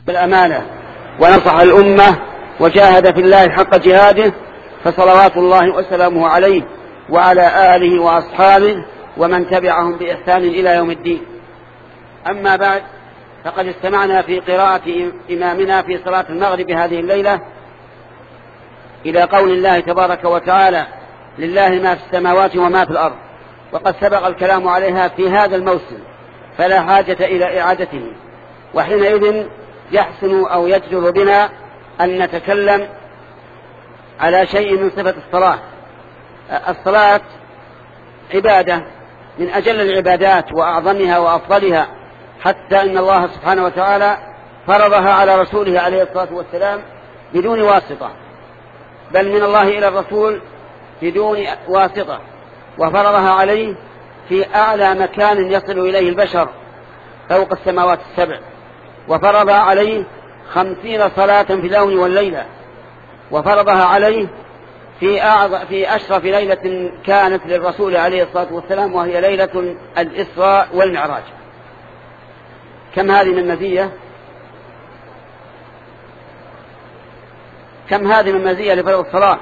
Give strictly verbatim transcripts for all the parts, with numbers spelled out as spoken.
بالأمانة ونصح الأمة وجاهد في الله حق جهاده، فصلوات الله وسلامه عليه وعلى آله وأصحابه ومن تبعهم بإحسان إلى يوم الدين. أما بعد، فقد استمعنا في قراءة إمامنا في صلاة المغرب هذه الليلة إلى قول الله تبارك وتعالى: لله ما في السماوات وما في الأرض، وقد سبق الكلام عليها في هذا الموسم فلا حاجة إلى إعادته. وحينئذ يحسن أو يجدر بنا أن نتكلم على شيء من صفة الصلاة. الصلاة عبادة من أجل العبادات وأعظمها وأفضلها، حتى إن الله سبحانه وتعالى فرضها على رسوله عليه الصلاة والسلام بدون واسطة، بل من الله إلى الرسول بدون واسطة، وفرضها عليه في أعلى مكان يصل إليه البشر فوق السماوات السبع، وفرضها عليه خمسين صلاة في اليوم والليلة، وفرضها عليه في, أعظ... في أشرف ليلة كانت للرسول عليه الصلاة والسلام، وهي ليلة الإسراء والمعراج. كم هذه من مزية كم هذه من مزية لفرض الصلاة.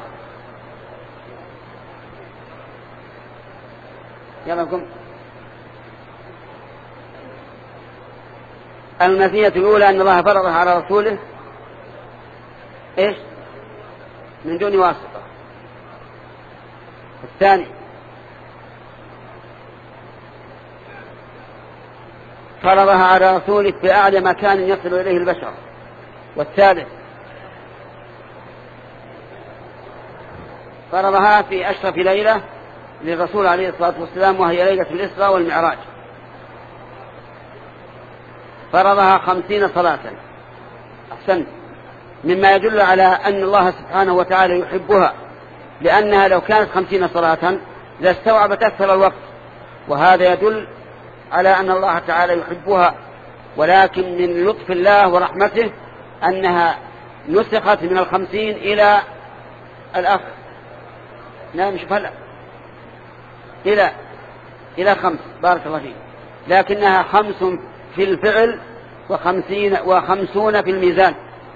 يلا بكم. المزية الأولى أن الله فرضها على رسوله إيش؟ من دون واسطة. الثاني فرضها على رسوله في أعلى مكان يصل إليه البشر. والثالث فرضها في أشرف ليلة للرسول عليه الصلاة والسلام، وهي ليلة الإسراء والمعراج، فرضها خمسين صلاة. أحسنت، مما يدل على أن الله سبحانه وتعالى يحبها، لأنها لو كانت خمسين صلاة لاستوعبت أكثر الوقت، وهذا يدل على أن الله تعالى يحبها. ولكن من لطف الله ورحمته أنها نسخت من الخمسين إلى الأخ لا مش فلا إلى إلى خمس، بارك الله فيك، لكنها خمس في الفعل وخمسين وخمسون في الميزان.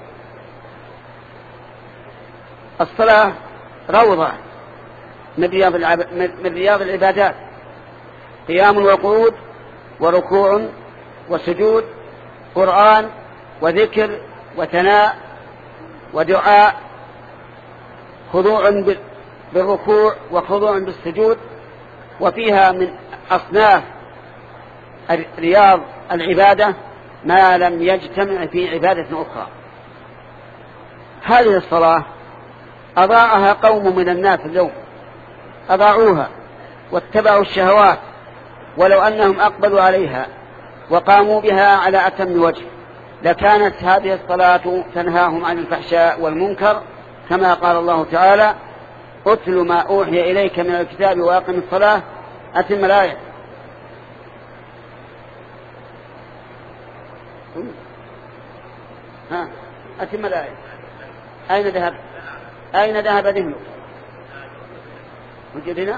الصلاة روضة من رياض من رياض العبادات، قيام وقعود وركوع وسجود، قرآن وذكر وثناء ودعاء، خضوع بالركوع وخضوع بالسجود، وفيها من أصناف رياض العبادة ما لم يجتمع في عبادة أخرى. هذه الصلاة أضاعها قوم من الناس اليوم، أضاعوها واتبعوا الشهوات، ولو أنهم أقبلوا عليها وقاموا بها على أتم وجه لكانت هذه الصلاة تنهاهم عن الفحشاء والمنكر، كما قال الله تعالى: أتل ما أوحي إليك من الكتاب وأقم الصلاة. أتم الآية. ها أتم الآية. أين ذهب أين ذهب ذهنك؟ وجدنا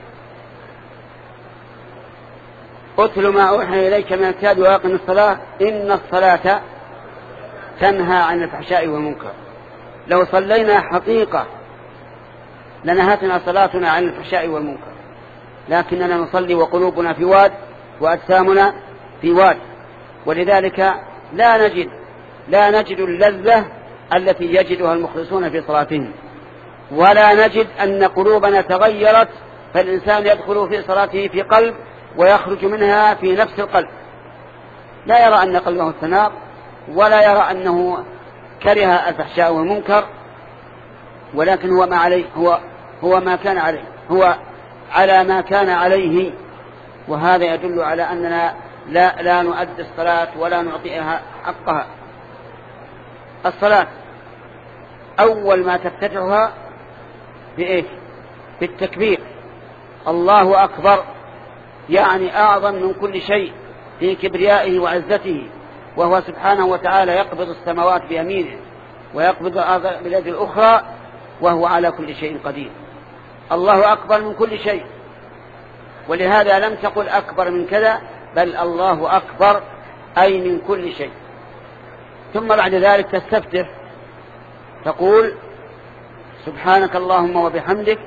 أتل ما أوحي إليك من الكتاب وأقم الصلاة إن الصلاة تنهى عن الفحشاء والمنكر. لو صلينا حقيقة لنهتنا صلاتنا عن الفحشاء والمنكر، لكننا نصلي وقلوبنا في واد وأجسامنا في واد، ولذلك لا نجد لا نجد اللذة التي يجدها المخلصون في صلاتهم، ولا نجد أن قلوبنا تغيرت، فالإنسان يدخل في صلاته في قلب ويخرج منها في نفس القلب، لا يرى أن قلبه استنار، ولا يرى أنه كره الفحشاء والمنكر، ولكن هو ما عليه هو هو ما كان عليه هو على ما كان عليه. وهذا يدل على أننا لا لا نؤدي الصلاة ولا نعطيها حقها. الصلاة أول ما تفتتحها بإيش؟ بالتكبير، الله أكبر، يعني أعظم من كل شيء في كبريائه وعزته، وهو سبحانه وتعالى يقبض السماوات بيمينه ويقبض الأرض باليد الأخرى، وهو على كل شيء قدير. الله أكبر من كل شيء، ولهذا لم تقل أكبر من كذا، بل الله أكبر أي من كل شيء. ثم بعد ذلك تستفتح تقول سبحانك اللهم وبحمدك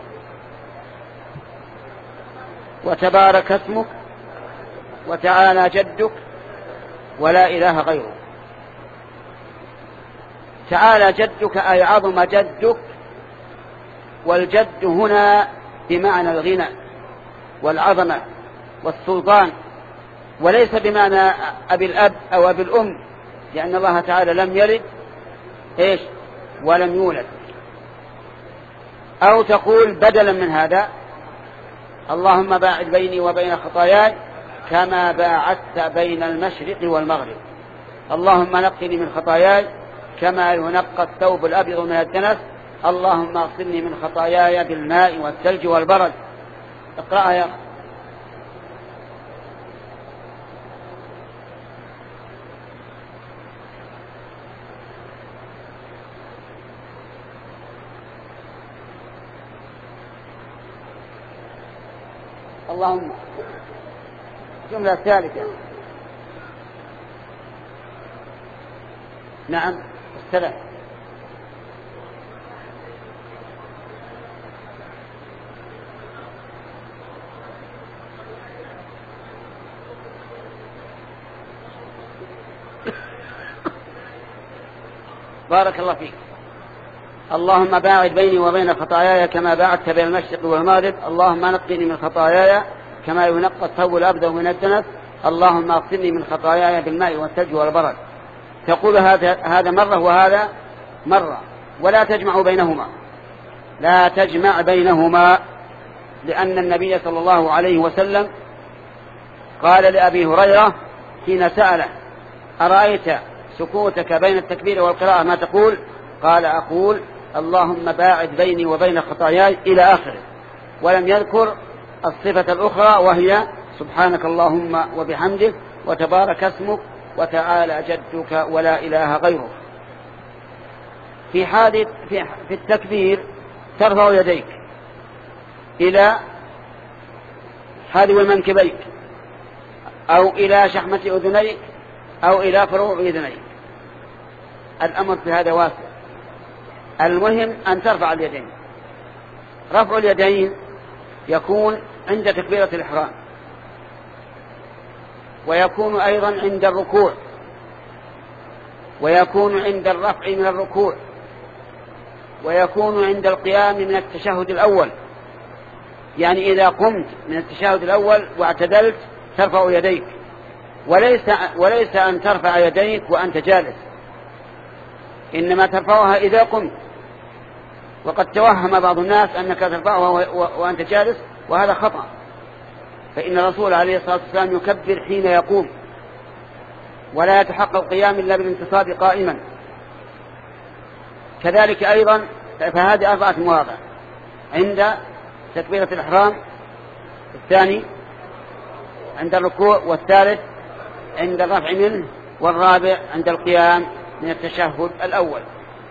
وتبارك اسمك وتعالى جدك ولا إله غيرك. تعالى جدك أي عظم جدك، والجد هنا بمعنى الغنى والعظمة والسلطان، وليس بمعنى أبي الأب أو أبي الأم، لأن الله تعالى لم يلد إيش ولم يولد. أو تقول بدلا من هذا اللهم باعد بيني وبين خطاياي كما باعدت بين المشرق والمغرب. اللهم نقني من خطاياي كما ينقى الثوب الأبيض من الدنس. اللهم اغسلني من خطاياي بالماء والثلج والبرد. اقرأها يا أخي. اللهم جملة ثالثة. نعم السلام. بارك الله فيك. اللهم باعد بيني وبين خطاياي كما باعدت بين المشرق والمغرب. اللهم نقني من خطاياي كما ينقى الثوب الأبيض من الدنس. اللهم اغسلني من خطاياي بالماء والثلج والبرد. تقول هذا هذا مرة وهذا مرة، ولا تجمع بينهما، لا تجمع بينهما، لأن النبي صلى الله عليه وسلم قال لأبي هريرة حين سأله أرأيت سكوتك بين التكبير والقراءة ما تقول؟ قال أقول اللهم باعد بيني وبين خطاياي إلى آخره، ولم يذكر الصفة الأخرى وهي سبحانك اللهم وبحمدك وتبارك اسمك وتعالى جدك ولا إله غيرك. في حادث في, في التكبير ترفع يديك إلى حاذو منكبيك أو إلى شحمة أذنيك أو إلى فروع أذنيك. الأمر في هذا واسع، المهم أن ترفع اليدين. رفع اليدين يكون عند تكبيرة الإحرام، ويكون أيضا عند الركوع، ويكون عند الرفع من الركوع، ويكون عند القيام من التشهد الأول. يعني إذا قمت من التشهد الأول واعتدلت ترفع يديك، وليس, وليس أن ترفع يديك وأنت جالس، إنما ترفعها إذا قمت. وقد توهم بعض الناس أنك ترفعها وأنت جالس، وهذا خطأ، فإن الرسول عليه الصلاة والسلام يكبر حين يقوم، ولا يتحقق قيام إلا بالانتصاب قائما. كذلك أيضا فهذه أربعة مواضع: عند تكبيرة الإحرام، الثاني عند الركوع، والثالث عند الرفع منه، والرابع عند القيام من التشهد الأول.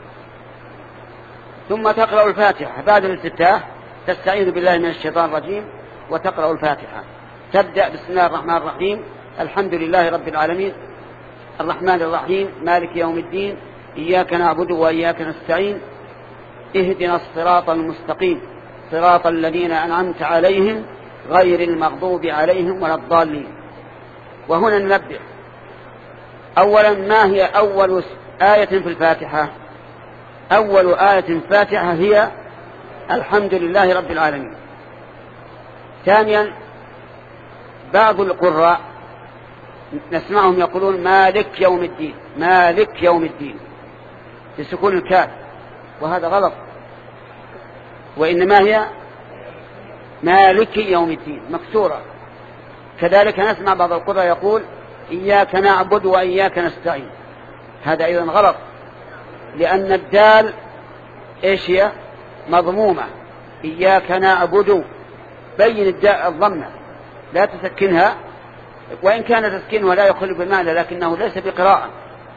ثم تقرأ الفاتحة بعد الافتتاح، تستعيذ بالله من الشيطان الرجيم وتقرأ الفاتحة. تبدأ بسم الله الرحمن الرحيم الحمد لله رب العالمين الرحمن الرحيم مالك يوم الدين إياك نعبد وإياك نستعين اهدنا الصراط المستقيم صراط الذين أنعمت عليهم غير المغضوب عليهم ولا الضالين. وهنا ننبه أولا ما هي أول آية في الفاتحة؟ أول آية في الفاتحة هي الحمد لله رب العالمين. ثانيا بعض القراء نسمعهم يقولون مالك يوم الدين، مالك يوم الدين بسكون الكاف، وهذا غلط، وإنما هي مالك يوم الدين مكسورة. كذلك نسمع بعض القراء يقول إياك نعبد وإياك نستعين، هذا أيضا غلط، لأن الدال إيش هي؟ مضمومة. إياك نعبد، بين الداء الضمة لا تسكنها، وإن كان تسكنها لا يخل بالمعنى لكنه ليس بقراءة.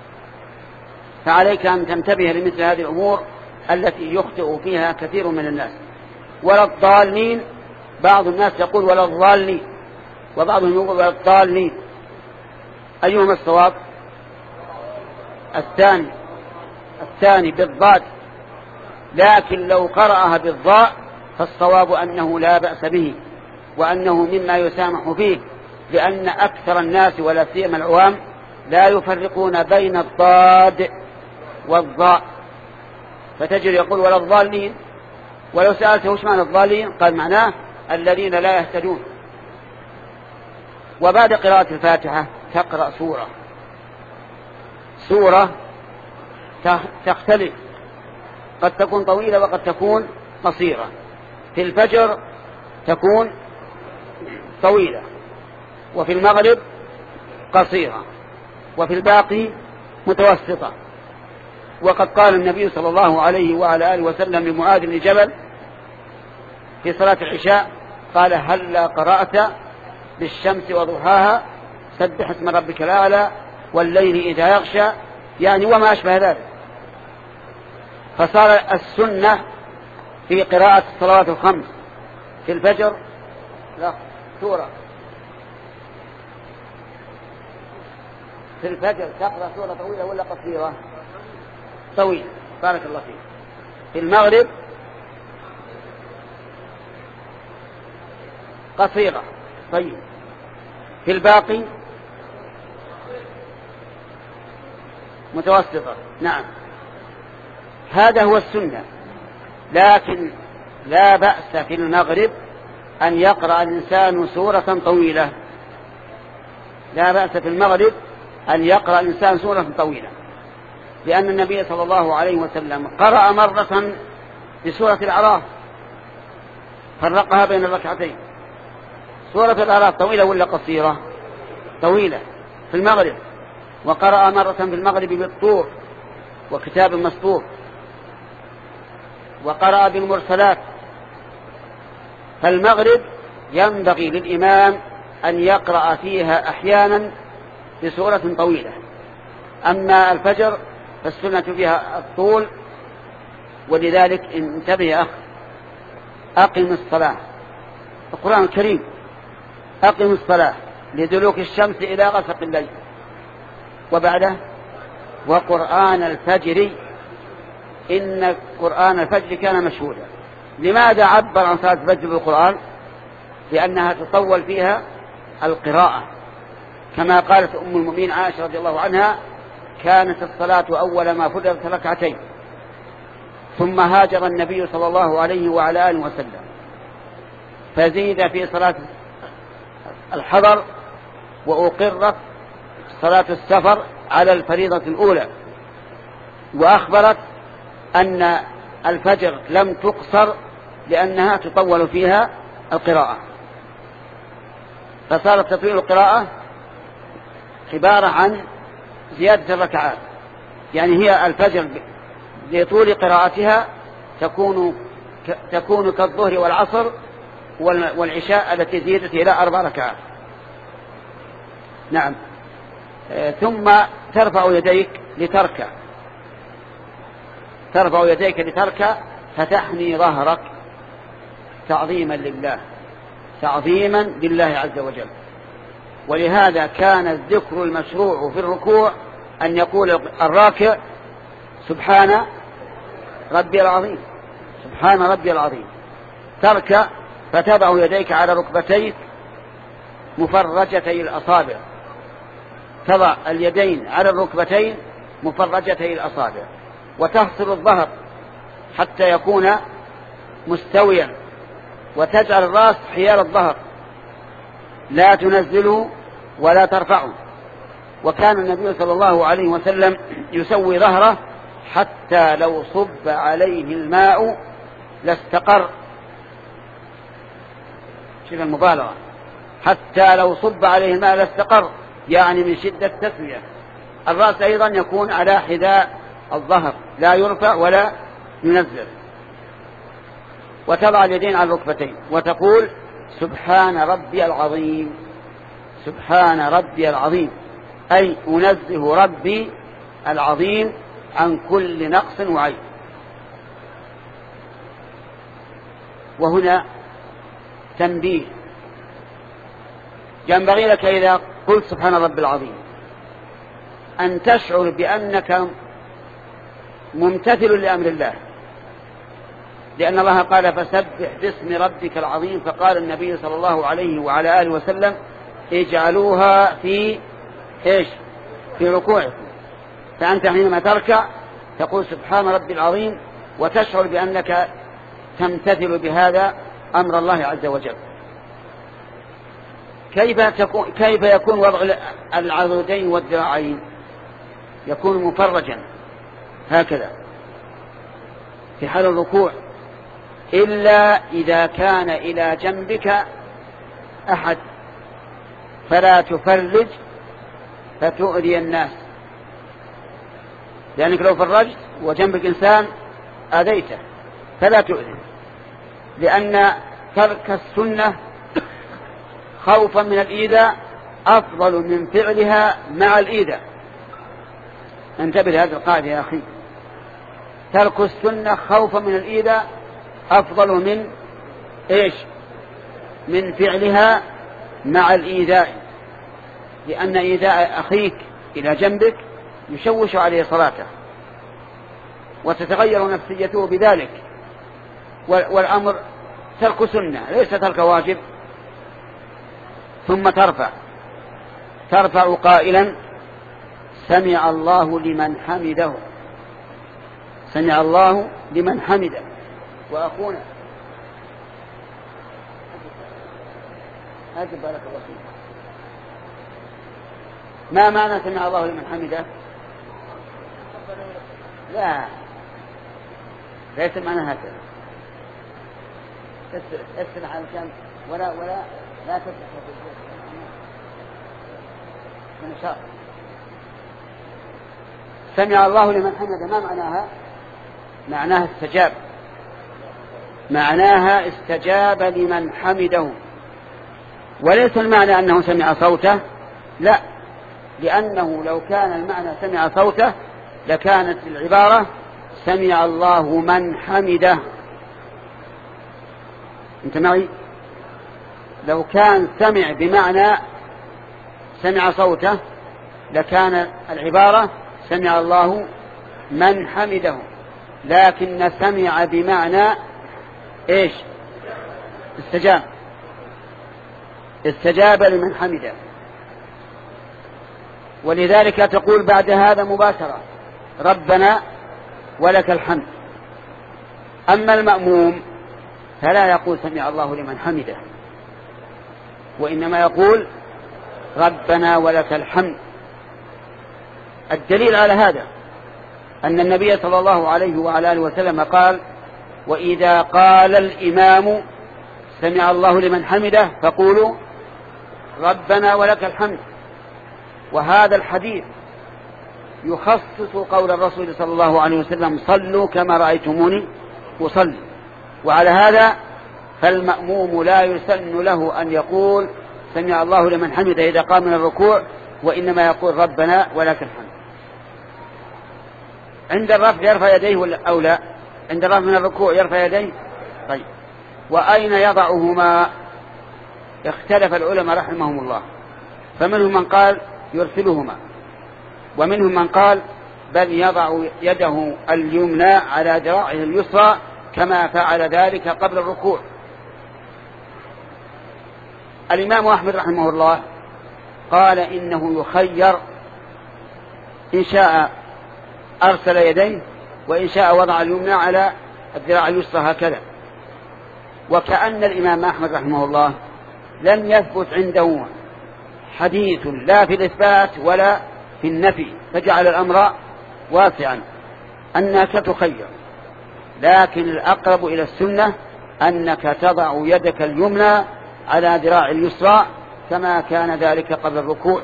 فعليك أن تنتبه لمثل هذه الأمور التي يخطئ فيها كثير من الناس. ولا الضالين، بعض الناس يقول ولا الضالين، وبعضهم يقول ولا الضالين، أيهما الصواب؟ الثاني الثاني بالضاد، لكن لو قرأها بالضاء فالصواب أنه لا بأس به، وأنه مما يسامح فيه، لأن أكثر الناس ولا سيما العوام لا يفرقون بين الضاد والضاء، فتجد يقول ولا الضالين، ولو سألته وش معنى الضالين قال معناه الذين لا يهتدون. وبعد قراءة الفاتحة تقرأ سورة سورة تختلف، قد تكون طويلة وقد تكون قصيرة. في الفجر تكون طويلة، وفي المغرب قصيرة، وفي الباقي متوسطة. وقد قال النبي صلى الله عليه وعلى آله وسلم لمعاذ بن جبل في صلاة العشاء قال هلا قرأت بالشمس وضحاها سبح اسم ربك الأعلى والليل إذا يغشى، يعني وما أشبه ذلك. فصار السنة في قراءة الصلوات الخمس في الفجر لا سورة في الفجر تقرأ سورة طويلة ولا قصيرة؟ طويلة، بارك الله فيك. في المغرب قصيرة، طيب. في الباقي متوسطة، نعم. هذا هو السنة، لكن لا بأس في المغرب أن يقرأ الإنسان سورة طويلة، لا بأس في المغرب أن يقرأ الإنسان سورة طويلة، لأن النبي صلى الله عليه وسلم قرأ مرة بسورة الأعراف فرقها بين الركعتين. سورة الأعراف طويلة ولا قصيرة؟ طويلة في المغرب. وقرأ مرة في المغرب بالطور وكتاب مسطور، وقرأ بالمرسلات. فالمغرب ينبغي للإمام أن يقرأ فيها أحيانا بسورة طويلة. أما الفجر فالسنة فيها الطول، ولذلك انتبه يا أخ، أقم الصلاة، القرآن الكريم أقم الصلاة لدلوك الشمس إلى غسق الليل، وبعده وقرآن الفجر إن قرآن الفجر كان مشهودا. لماذا عبر عن صلاة الفجر بالقرآن؟ لأنها تطول فيها القراءة، كما قالت أم المؤمنين عائشة رضي الله عنها كانت الصلاة أول ما فرضت ركعتين، ثم هاجر النبي صلى الله عليه وعلى آله وسلم فزيد في صلاة الحضر وأقرت صلاة السفر على الفريضة الأولى، وأخبرت أن الفجر لم تقصر لأنها تطول فيها القراءة. فصارت تطويل القراءة عبارة عن زيادة الركعات، يعني هي الفجر لطول قراءتها تكون تكون كالظهر والعصر والعشاء التي زيدت إلى أربع ركعات. نعم. ثم ترفع يديك لتركع، ترفع يديك لتركع فتحني ظهرك تعظيما لله، تعظيما لله عز وجل. ولهذا كان الذكر المشروع في الركوع أن يقول الراكع سبحان ربي العظيم، سبحان ربي العظيم. تركع فتضع يديك على ركبتيك مفرجتي الأصابع، تضع اليدين على الركبتين مفرجتي الأصابع، وتحصر الظهر حتى يكون مستويا، وتجعل الرأس حيال الظهر، لا تنزله ولا ترفعه. وكان النبي صلى الله عليه وسلم يسوي ظهره حتى لو صب عليه الماء لاستقر، شوف المبالغة، حتى لو صب عليه الماء لاستقر، يعني من شدة تسوية. الرأس أيضا يكون على حذاء الظهر، لا يرفع ولا ينزل. وتضع اليدين على الركبتين وتقول سبحان ربي العظيم، سبحان ربي العظيم، أي أنزه ربي العظيم عن كل نقص وعيب. وهنا تنبيه، ينبغي لك إذا قلت سبحان ربي العظيم أن تشعر بأنك ممتثل لأمر الله، لأن الله قال فسبح باسم ربك العظيم، فقال النبي صلى الله عليه وعلى آله وسلم اجعلوها في إيش؟ في ركوعكم. فأنت حينما تركع تقول سبحان ربي العظيم وتشعر بأنك تمتثل بهذا أمر الله عز وجل. كيف, تكون كيف يكون وضع العضدين والذراعين؟ يكون مفرجا هكذا في حال الركوع، إلا إذا كان إلى جنبك أحد فلا تفرج فتؤذي الناس، لأنك لو فرجت وجنبك إنسان أذيته فلا تؤذي، لأن ترك السنة خوفا من الإيذاء أفضل من فعلها مع الإيذاء. انتبه لهذه القاعدة يا أخي، ترك السنة خوفا من الإيذاء أفضل من إيش؟ من فعلها مع الإيذاء، لأن إيذاء أخيك إلى جنبك يشوش عليه صلاته وتتغير نفسيته بذلك، والأمر ترك سنة ليس ترك واجب. ثم ترفع ترفع قائلا سمع الله لمن حمده، سمع الله لمن حمده. وأخونا أجب بارك الله فيك، ما معنى سمع الله لمن حمده؟ لا ليس معنى هكذا، اسر على الجنب ولا ولا لا تفتح من شاء. سمع الله لمن حمده ما معناها؟ معناها استجاب، معناها استجاب لمن حمده، وليس المعنى أنه سمع صوته، لا، لأنه لو كان المعنى سمع صوته لكانت العبارة سمع الله من حمده. انت معي؟ لو كان سمع بمعنى سمع صوته لكان العبارة سمع الله من حمده، لكن سمع بمعنى ايش؟ استجاب، استجاب لمن حمده. ولذلك تقول بعد هذا مباشرة ربنا ولك الحمد. أما المأموم فلا يقول سمع الله لمن حمده، وإنما يقول ربنا ولك الحمد. الدليل على هذا أن النبي صلى الله عليه وعلى آله وسلم قال وإذا قال الإمام سمع الله لمن حمده فقولوا ربنا ولك الحمد. وهذا الحديث يخصص قول الرسول صلى الله عليه وسلم صلوا كما رأيتموني أصلي. وعلى هذا فالمأموم لا يسن له أن يقول سمع الله لمن حمده إذا قام من الركوع، وإنما يقول ربنا ولك الحمد. عند الرفع يرفع يديه أو لا؟ عند الرفع من الركوع يرفع يديه. طيب، وأين يضعهما؟ اختلف العلماء رحمهم الله، فمنهم من قال يرسلهما، ومنهم من قال بل يضع يده اليمنى على ذراعه اليسرى كما فعل ذلك قبل الركوع. الإمام أحمد رحمه الله قال إنه يخير، إن شاء أرسل يديه وإن شاء وضع اليمنى على الذراع اليسرى هكذا. وكأن الإمام أحمد رحمه الله لم يثبت عنده حديث لا في الإثبات ولا في النفي، فجعل الأمر واسعا أنك تخير، لكن الأقرب إلى السنة أنك تضع يدك اليمنى على ذراع اليسرى كما كان ذلك قبل الركوع.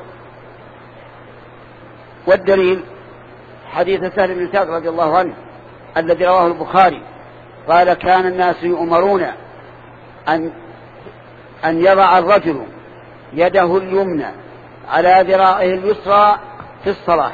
والدليل حديث سهل بن سعد رضي الله عنه الذي رواه البخاري قال كان الناس يؤمرون أن أن يضع الرجل يده اليمنى على ذراعه اليسرى في الصلاة.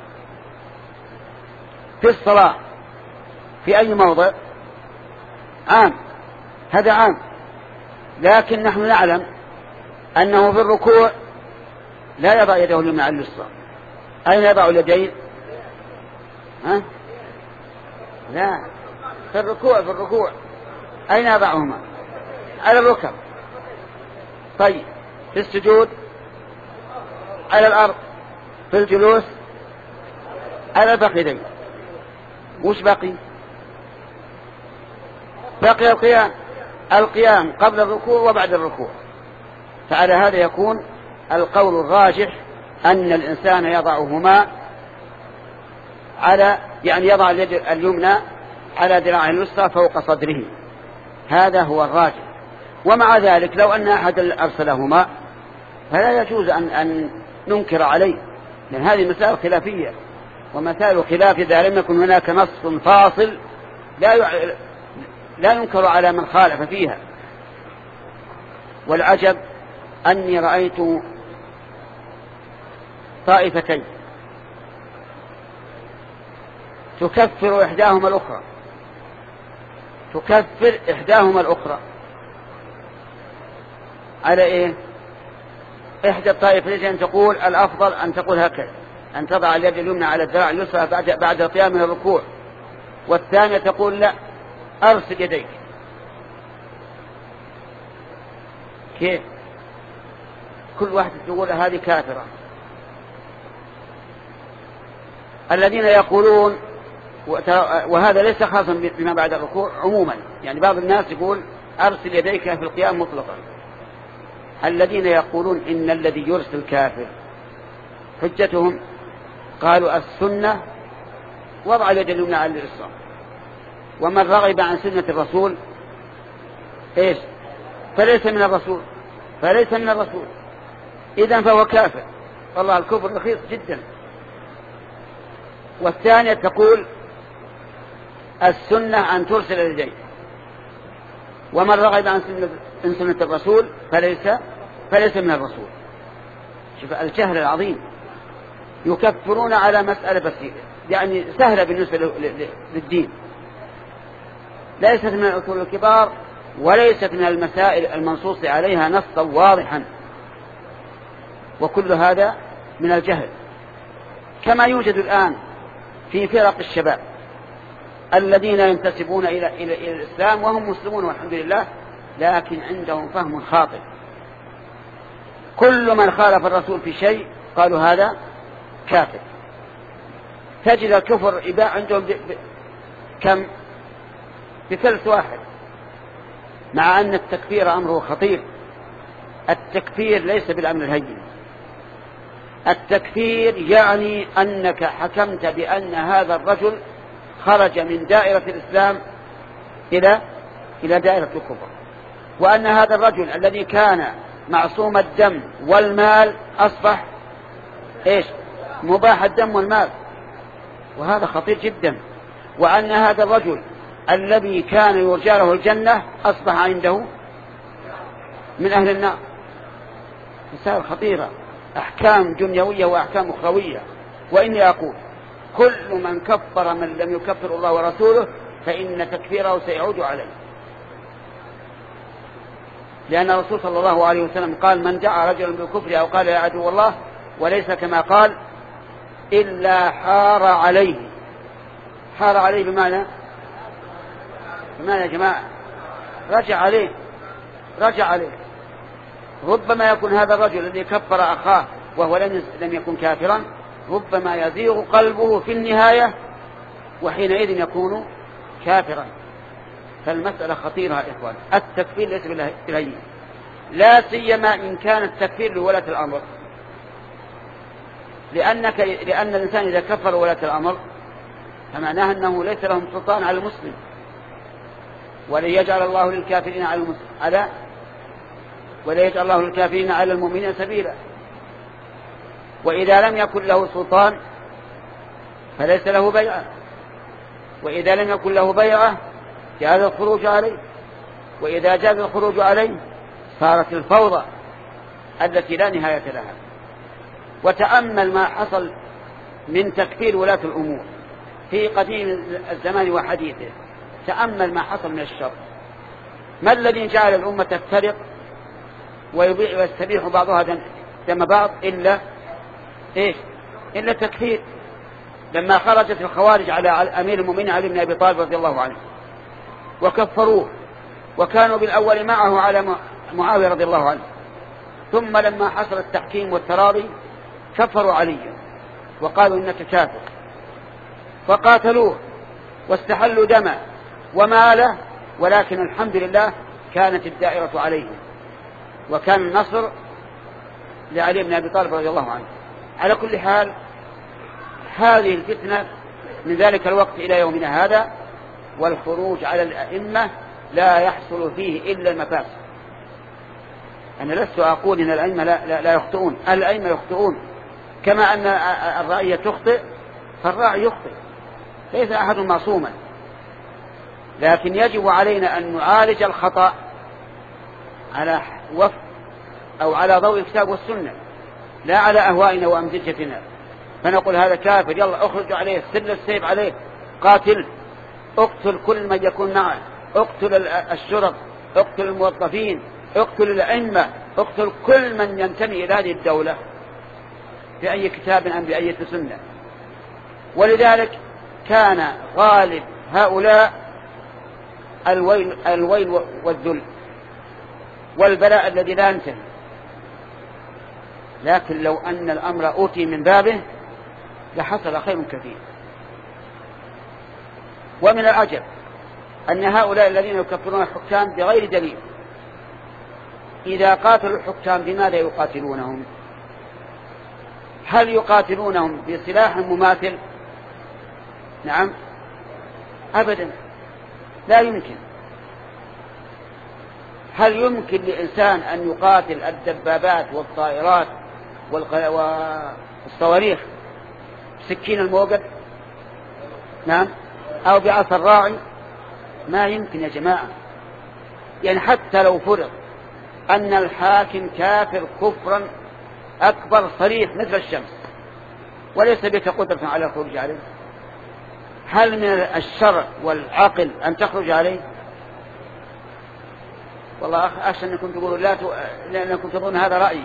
في الصلاة في أي موضع؟ عام، هذا عام، لكن نحن نعلم أنه في الركوع لا يضع يده اليمنى على اليسرى، أين يضع اليدين؟ ها؟ لا، في الركوع في الركوع أين يضعهما؟ على الركب. طيب في السجود على الأرض. في الجلوس على الفخذين. وش بقي؟ بقي القيام. القيام قبل الركوع وبعد الركوع. فعلى هذا يكون القول الراجح أن الإنسان يضعهما على يعني يضع اليد اليمنى على ذراعه اليسرى فوق صدره. هذا هو الراجح. ومع ذلك لو أن أحد أرسلهما فلا يجوز أن, أن ننكر عليه، لأن هذه مسائل خلافية، ومثال خلاف إذا لم يكن هناك نص فاصل لا يع... لا ينكر على من خالف فيها. والعجب أني رأيت طائفتين تكفر إحداهما الأخرى تكفر إحداهما الأخرى على إيه؟ إحدى الطائفتين تقول الأفضل أن تقول هكذا، أن تضع اليد اليمنى على الذراع اليسرى بعد بعد القيام من الركوع، والثانية تقول لا، أرسل يديك. كيف؟ كل واحد تقول هذه كافرة. الذين يقولون، وهذا ليس خاصا بما بعد الركوع عموما، يعني بعض الناس يقول أرسل يديك في القيام مطلقا. الذين يقولون إن الذي يرسل كافر حجتهم قالوا السنة وضع اليد اليمنى على اليسرى، ومن رغب عن سنة الرسول إيش؟ فليس من الرسول فليس من الرسول إذن فهو كافر. والله الكفر رخيص جدا. والثانية تقول السنة أن ترسل اليدين، ومن رغب عن سنة, سنة الرسول فليس فليس من الرسول. شوف الجهل العظيم. يكفرون على مسألة بسيطة يعني سهلة بالنسبة للدين، ليست من الأصول الكبار وليست من المسائل المنصوص عليها نصا واضحا، وكل هذا من الجهل. كما يوجد الآن في فرق الشباب الذين ينتسبون إلى, إلى, إلى الإسلام وهم مسلمون والحمد لله، لكن عندهم فهم خاطئ. كل من خالف الرسول في شيء قالوا هذا كافر. تجد الكفر إباء عندهم ب... ب... كم بثلث واحد، مع أن التكفير أمره خطير. التكفير ليس بالأمر الهين. التكفير يعني أنك حكمت بأن هذا الرجل خرج من دائرة الإسلام إلى إلى دائرة الكفر، وأن هذا الرجل الذي كان معصوم الدم والمال أصبح إيش؟ مباح الدم والمال، وهذا خطير جدا. وأن هذا الرجل الذي كان يرجى له الجنة أصبح عنده من أهل النار. مسائل خطيرة، أحكام دنيوية وأحكام أخروية. وإني أقول كل من كفر من لم يكفر الله ورسوله فإن تكفيره سيعود عليه، لأن الرسول صلى الله عليه وسلم قال من دعا رجلا بالكفر أو قال يا عدو الله وليس كما قال إلا حار عليه. حار عليه بمعنى بمعنى يا جماعة رجع عليه رجع عليه. ربما يكون هذا الرجل الذي كفر أخاه وهو لم يكن كافرا ربما يزيغ قلبه في النهاية وحينئذ يكون كافرا. فالمسألة خطيرة يا إخوان. التكفير ليس بالهين، لا سيما إن كان التكفير لولاة الأمر، لأنك لأن الإنسان إذا كفر ولاة الأمر فمعناه أنه ليس لهم سلطان على المسلم، ولن يجعل الله للكافرين على المسلم على ولا يجعل الله للكافرين على المؤمنين سبيلا. وإذا لم يكن له سلطان فليس له بيعة، وإذا لم يكن له بيعة جاز الخروج عليه، وإذا جاز الخروج عليه صارت الفوضى التي لا نهاية لها. وتأمل ما حصل من تكفير ولاة الأمور في قديم الزمان وحديثه. تأمل ما حصل من الشر. ما الذي جعل الأمة تفترق ويبيع ويستبيح بعضها دم بعض إلا إيش؟ إلا التكفير، لما خرجت الخوارج على أمير المؤمنين علي بن أبي طالب رضي الله عنه وكفروه، وكانوا بالأول معه على معاوية رضي الله عنه، ثم لما حصل التحكيم والتراضي كفروا عليا وقالوا إنك كافر، فقاتلوه واستحلوا دمه وماله، ولكن الحمد لله كانت الدائرة عليهم، وكان النصر لعلي بن أبي طالب رضي الله عنه. على كل حال هذه الفتنة من ذلك الوقت إلى يومنا هذا، والخروج على الأئمة لا يحصل فيه إلا المفاسد. أنا لست أقول إن الأئمة لا, لا, لا يخطئون، الأئمة يخطئون كما أن الرعية تخطئ، فالراعي يخطئ، ليس أحد معصوما، لكن يجب علينا أن نعالج الخطأ على وفق أو على ضوء الكتاب والسنة، لا على أهوائنا وأمزجتنا، فنقول هذا كافر يلا اخرج عليه، سل السيف عليه، قاتل، اقتل كل من يكون معه، اقتل الشرط، اقتل الموظفين، اقتل الأئمة، اقتل كل من ينتمي إلى هذه الدولة بأي كتاب أم بأي سنة. ولذلك كان غالب هؤلاء الويل, الويل والذل والبلاء الذي لا ينتهي، لكن لو أن الأمر أوتي من بابه لحصل خير كثير. ومن العجب أن هؤلاء الذين يكفرون الحكام بغير دليل إذا قاتلوا الحكام بماذا يقاتلونهم؟ هل يقاتلونهم بسلاح مماثل؟ نعم أبدا، لا يمكن. هل يمكن لإنسان أن يقاتل الدبابات والطائرات والصواريخ سكين الموقد؟ نعم، أو بعصا الراعي؟ ما يمكن يا جماعة. يعني حتى لو فرض أن الحاكم كافر كفرا أكبر صريح مثل الشمس وليس بك قدرة على الخروج عليه، هل من الشرع والعقل أن تخرج عليه؟ والله أخشى أنكم تقولون لا ت... لأنكم تظنون هذا رأيي.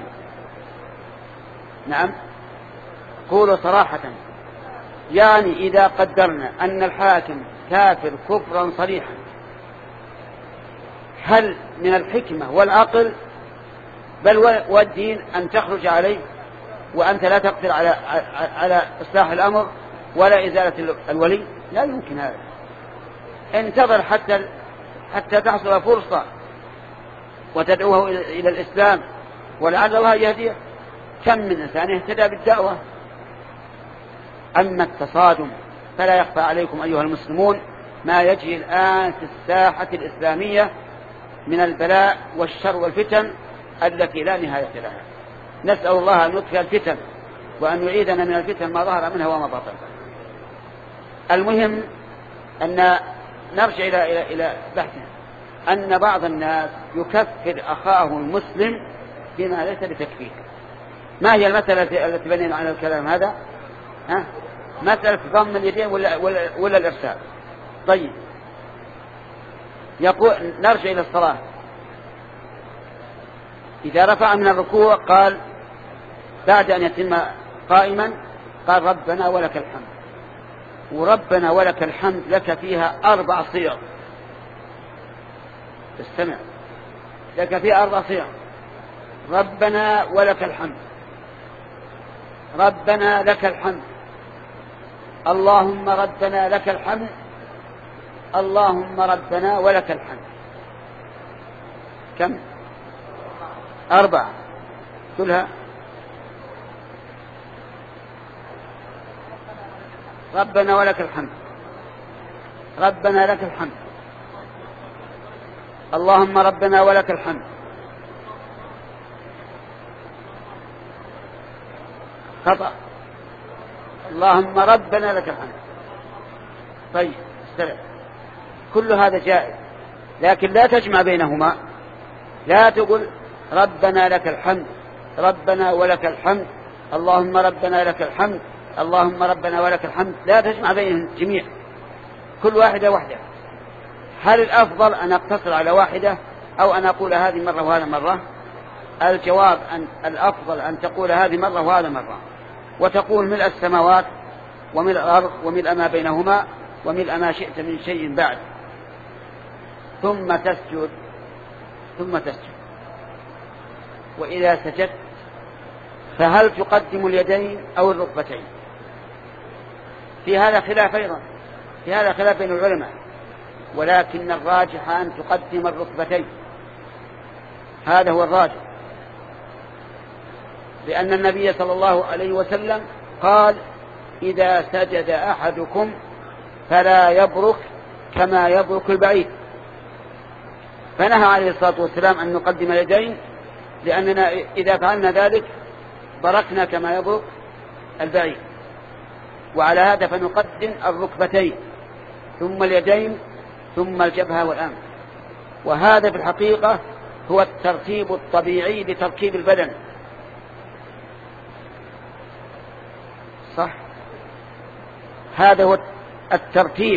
نعم، قولوا صراحة، يعني إذا قدرنا أن الحاكم كافر كفرا صريحا، هل من الحكمة والعقل بل والدين أن تخرج عليه وأنت لا تقدر على على إصلاح الأمر ولا إزالة الولي؟ لا يمكن هذا. انتظر حتى حتى تحصل فرصة وتدعوه إلى الإسلام ولعل الله يهديه. كم من إنسان اهتدى بالدعوة. أما التصادم فلا يخفى عليكم أيها المسلمون ما يجري الآن في الساحة الإسلامية من البلاء والشر والفتن التي لا نهاية لها. نسأل الله أن يطفئ الفتن وأن يعيدنا من الفتن ما ظهر منها وما بطن. المهم أن نرجع إلى إلى إلى بحثنا، أن بعض الناس يكفر أخاه المسلم بما ليس بتكفير. ما هي المسألة التي بنينا عن الكلام هذا؟ ها؟ مسألة ضم اليدين ولا, ولا, ولا الإرسال. طيب، يقول نرجع إلى الصلاة. إذا رفع من الركوع قال بعد أن يتم قائما قال ربنا ولك الحمد، وربنا ولك الحمد لك فيها أربع صيغ. استمع، لك فيها أربع صيغ: ربنا ولك الحمد، ربنا لك الحمد، اللهم ربنا لك الحمد، اللهم ربنا ولك الحمد. كم؟ أربعة. كلها ربنا ولك الحمد، ربنا لك الحمد، اللهم ربنا ولك الحمد، خطأ، اللهم ربنا لك الحمد. طيب استمع، كل هذا جائز، لكن لا تجمع بينهما. لا تقول ربنا لك الحمد، ربنا ولك الحمد، اللهم ربنا لك الحمد، اللهم ربنا ولك الحمد. لا تجمع بينهم جميع، كل واحدة واحدة. هل الأفضل أن أقتصر على واحدة أو أن أقول هذه مرة وهذا مرة؟ الجواب أن الأفضل أن تقول هذه مرة وهذا مرة. وتقول ملء السماوات وملء الأرض وملء ما بينهما وملء ما شئت من شيء بعد، ثم تسجد ثم تسجد. وإذا سجدت فهل تقدم اليدين أو الركبتين؟ في هذا خلاف أيضا، في هذا خلاف بين العلماء، ولكن الراجح أن تقدم الركبتين، هذا هو الراجح، لأن النبي صلى الله عليه وسلم قال إذا سجد أحدكم فلا يبرك كما يبرك البعير، فنهى عليه الصلاة والسلام أن نقدم اليدين، لأننا إذا فعلنا ذلك بركنا كما يبرك البعير، وعلى هذا فنقدم الركبتين ثم اليدين ثم الجبهة والأنف. وهذا في الحقيقة هو الترتيب الطبيعي لتركيب البدن، صح؟ هذا هو الترتيب،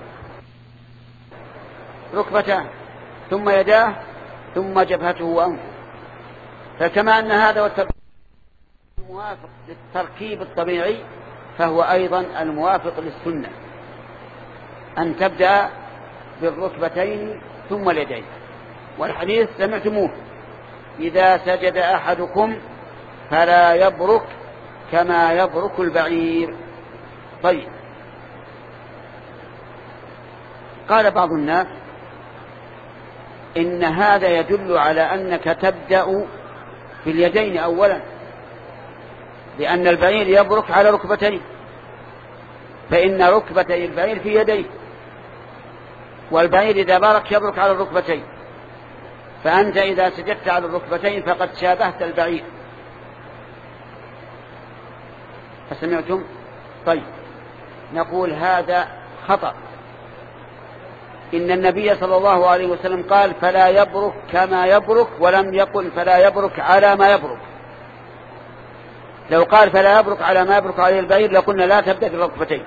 ركبتان ثم يداه ثم جبهته وأنفه. فكما أن هذا هو الترتيب الموافق للتركيب الطبيعي، فهو أيضا الموافق للسنة أن تبدأ بالركبتين ثم اليدين. والحديث سمعتموه إذا سجد أحدكم فلا يبرك كما يبرك البعير. طيب، قال بعض الناس إن هذا يدل على أنك تبدأ باليدين أولا، لأن البعير يبرك على ركبتين، فإن ركبتي البعير في يديه، والبعير إذا برك يبرك على الركبتين، فأنت إذا سجدت على الركبتين فقد شابهت البعير. فسمعتم؟ طيب، نقول هذا خطأ. إن النبي صلى الله عليه وسلم قال فلا يبرك كما يبرك، ولم يقل فلا يبرك على ما يبرك. لو قال فلا يبرك على ما يبرك عليه البعير لقلنا لا تبدأ بالركبتين،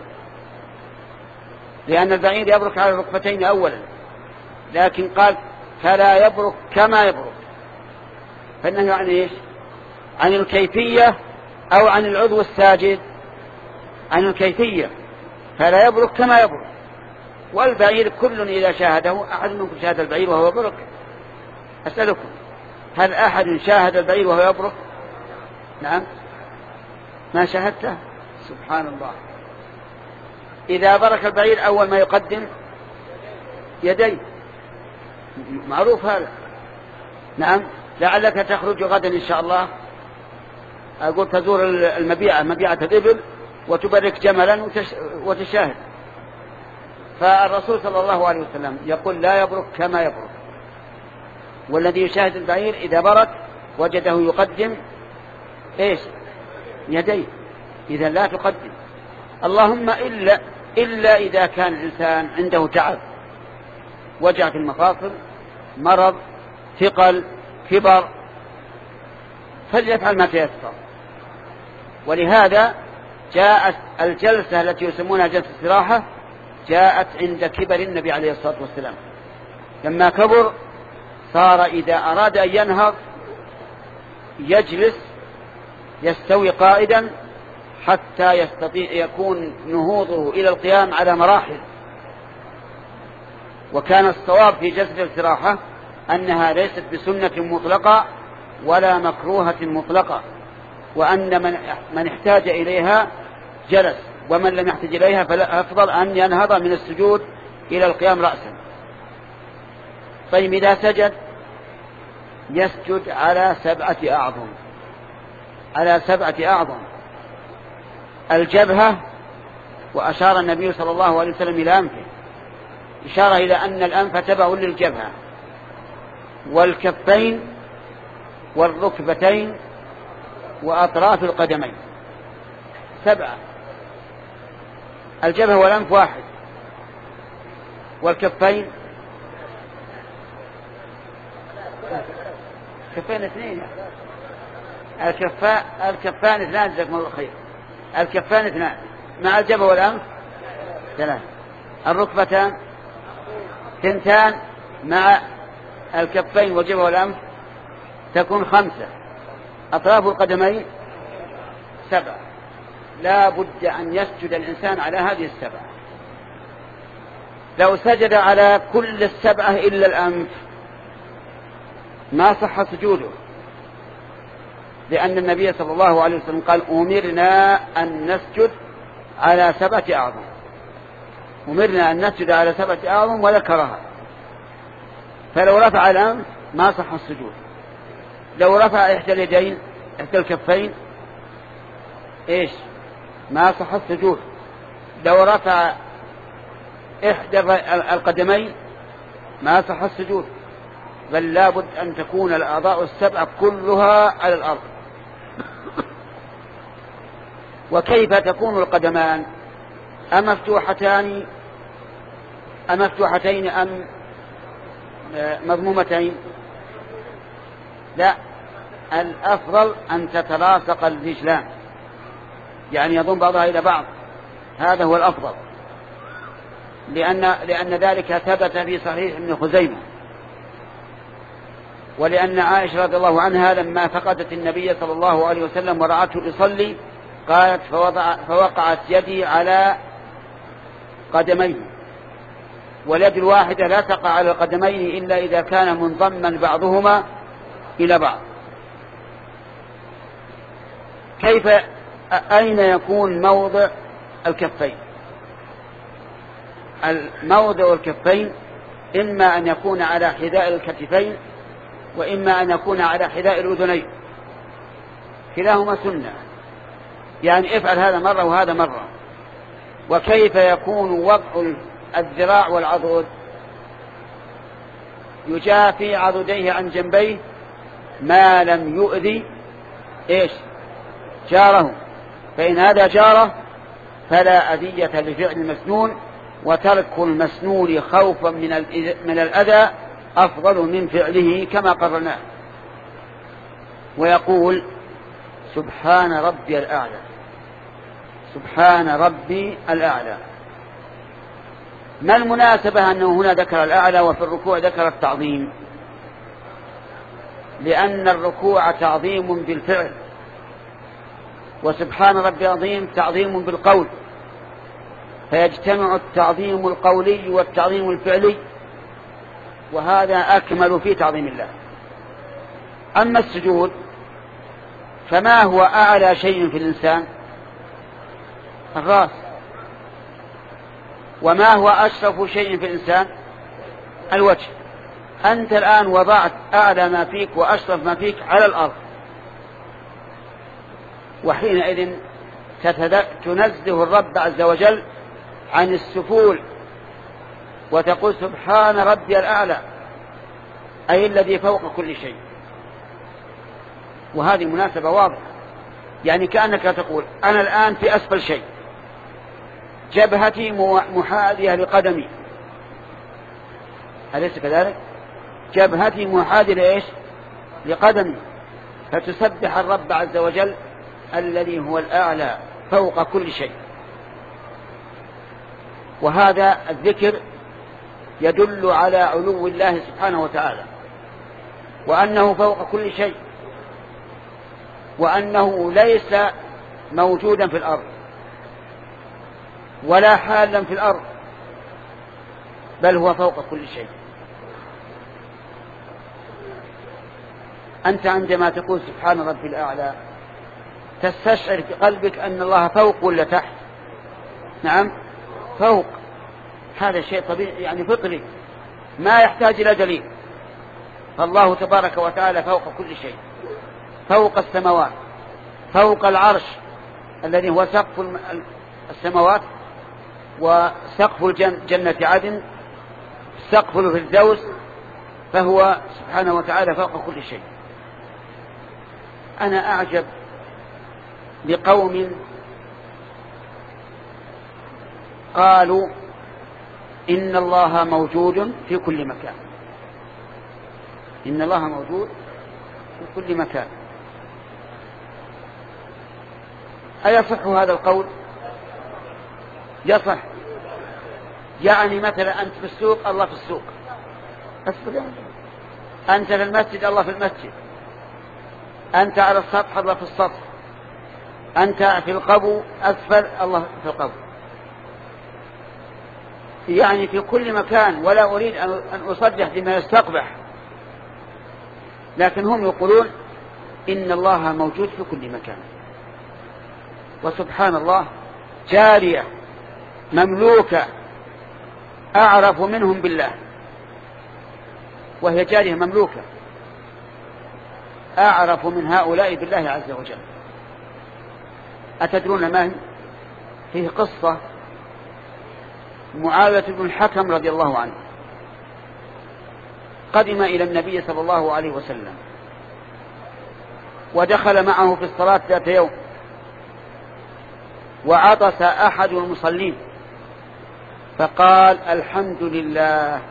لأن البعير يبرك على الركبتين أولا، لكن قال فلا يبرك كما يبرك، فإنه عن إيش؟ عن الكيفية أو عن العضو الساجد؟ عن الكيفية، فلا يبرك كما يبرك. والبعير كل إذا شاهده، أحد منكم شاهد البعير وهو يبرك؟ أسألكم، هل أحد شاهد البعير وهو يبرك؟ نعم، ما شاهدته؟ سبحان الله. إذا برك البعير أول ما يقدم يديه، معروف هذا. نعم، لعلك تخرج غدا إن شاء الله، أقول تزور المبيعة، مبيعة الإبل، وتبرك جملا وتشاهد. فالرسول صلى الله عليه وسلم يقول لا يبرك كما يبرك، والذي يشاهد البعير إذا برك وجده يقدم إيش؟ يديه، إذا لا تقدم. اللهم إلا, إلا إذا كان الإنسان عنده تعب، وجع في المفاصل، مرض، ثقل، كبر، فليفعل ما تيسر. ولهذا جاءت الجلسة التي يسمونها جلسة استراحة جاءت عند كبر النبي عليه الصلاة والسلام، لما كبر صار إذا أراد أن ينهض يجلس يستوي قائدا حتى يستطيع يكون نهوضه إلى القيام على مراحل. وكان الصواب في جلسة الاستراحة أنها ليست بسنة مطلقة ولا مكروهة مطلقة، وأن من من احتاج إليها جلس، ومن لم يحتاج إليها فالأفضل أن ينهض من السجود إلى القيام رأسا. طيب، إذا سجد يسجد على سبعة أعظم، على سبعة أعظم. الجبهة، وأشار النبي صلى الله عليه وسلم إلى أنفه، إشارة إلى أن الأنف تبع للجبهة، والكفين والركبتين وأطراف القدمين، سبعة. الجبهة والأنف واحد، والكفين كفين اثنين، الكفاء الكفان اثنان، جزاكم الله خير. الكفان اثنان مع الجبهة والأنف ثلاثة. الركبتان ثنتان مع الكفين والجبهة والأنف تكون خمسة. أطراف القدمين سبعة. لا بد أن يسجد الإنسان على هذه السبعة. لو سجد على كل السبعة إلا الأنف ما صح سجوده، لأن النبي صلى الله عليه وسلم قال أمرنا أن نسجد على سبعة أعظم، أمرنا أن نسجد على سبعة أعظم وذكرها. فلو رفع الأنف ما صح السجود، لو رفع إحدى اليدين إحدى الكفين إيش ما صح السجود، لو رفع إحدى القدمين ما صح السجود، بل لابد أن تكون الأعضاء السبعة كلها على الأرض. وكيف تكون القدمان؟ أمفتوحتان أم مفتوحتين أم مضمومتين؟ لا، الأفضل أن تتلاصق الرجلان، يعني يضم بعضها إلى بعض، هذا هو الأفضل، لأن, لأن ذلك ثبت في صحيح ابن خزيمة. ولأن عائشة رضي الله عنها لما فقدت النبي صلى الله عليه وسلم ورأته يصلي قالت فوضع فوقعت يدي على قدميه، واليد الواحدة لا تقع على القدمين إلا إذا كان منضما بعضهما إلى بعض. كيف أين يكون موضع الكفين؟ الموضع الكفين إما أن يكون على حذاء الكتفين وإما أن يكون على حذاء الأذنين، كلاهما سنة، يعني افعل هذا مرة وهذا مرة. وكيف يكون وضع الذراع والعضد؟ يجافي عضديه عن جنبيه ما لم يؤذي إيش جاره، فإن هذا جاره فلا أذية لفعل المسنون، وترك المسنون خوفا من الأذى أفضل من فعله كما قررنا. ويقول سبحان ربي الأعلى، سبحان ربي الأعلى. ما المناسبة أنه هنا ذكر الأعلى وفي الركوع ذكر التعظيم؟ لأن الركوع تعظيم بالفعل، وسبحان ربي العظيم تعظيم بالقول، فيجتمع التعظيم القولي والتعظيم الفعلي، وهذا أكمل في تعظيم الله. أما السجود فما هو أعلى شيء في الإنسان؟ الرأس. وما هو أشرف شيء في الإنسان؟ الوجه. أنت الآن وضعت أعلى ما فيك وأشرف ما فيك على الأرض، وحينئذ تنزه الرب عز وجل عن السفول وتقول سبحان ربي الأعلى، أي الذي فوق كل شيء. وهذه مناسبة واضحة، يعني كأنك تقول أنا الآن في أسفل شيء، جبهتي محاذية لقدمي، أليس كذلك؟ جبهتي محاذية لإيش؟ لقدمي، فتسبح الرب عز وجل الذي هو الأعلى فوق كل شيء. وهذا الذكر يدل على علو الله سبحانه وتعالى، وأنه فوق كل شيء، وأنه ليس موجودا في الأرض ولا حالا في الأرض، بل هو فوق كل شيء. أنت عندما تقول سبحان ربي الأعلى تستشعر في قلبك أن الله فوق ولا تحت؟ نعم فوق. هذا شيء طبيعي يعني فطري ما يحتاج إلى دليل. فالله تبارك وتعالى فوق كل شيء، فوق السماوات، فوق العرش الذي هو سقف السماوات وسقف الجنة عدن، سقف الفردوس، فهو سبحانه وتعالى فوق كل شيء. أنا أعجب لقوم قالوا إن الله موجود في كل مكان، إن الله موجود في كل مكان. أيصح هذا القول؟ يصح. يعني مثلا أنت في السوق الله في السوق، أنت في المسجد الله في المسجد، أنت على السطح الله في السطح، أنت في القبو أسفل، الله في القبو، يعني في كل مكان. ولا أريد أن أصرح بما يستقبح، لكن هم يقولون إن الله موجود في كل مكان. وسبحان الله، جارية مملوكة أعرف منهم بالله، وهي جارية مملوكة أعرف من هؤلاء بالله عز وجل. أتدرون ما هي؟ فيه قصة معاوية بن الحكم رضي الله عنه قدم إلى النبي صلى الله عليه وسلم، ودخل معه في الصلاة ذات يوم، وعطس أحد المصلين فقال الحمد لله.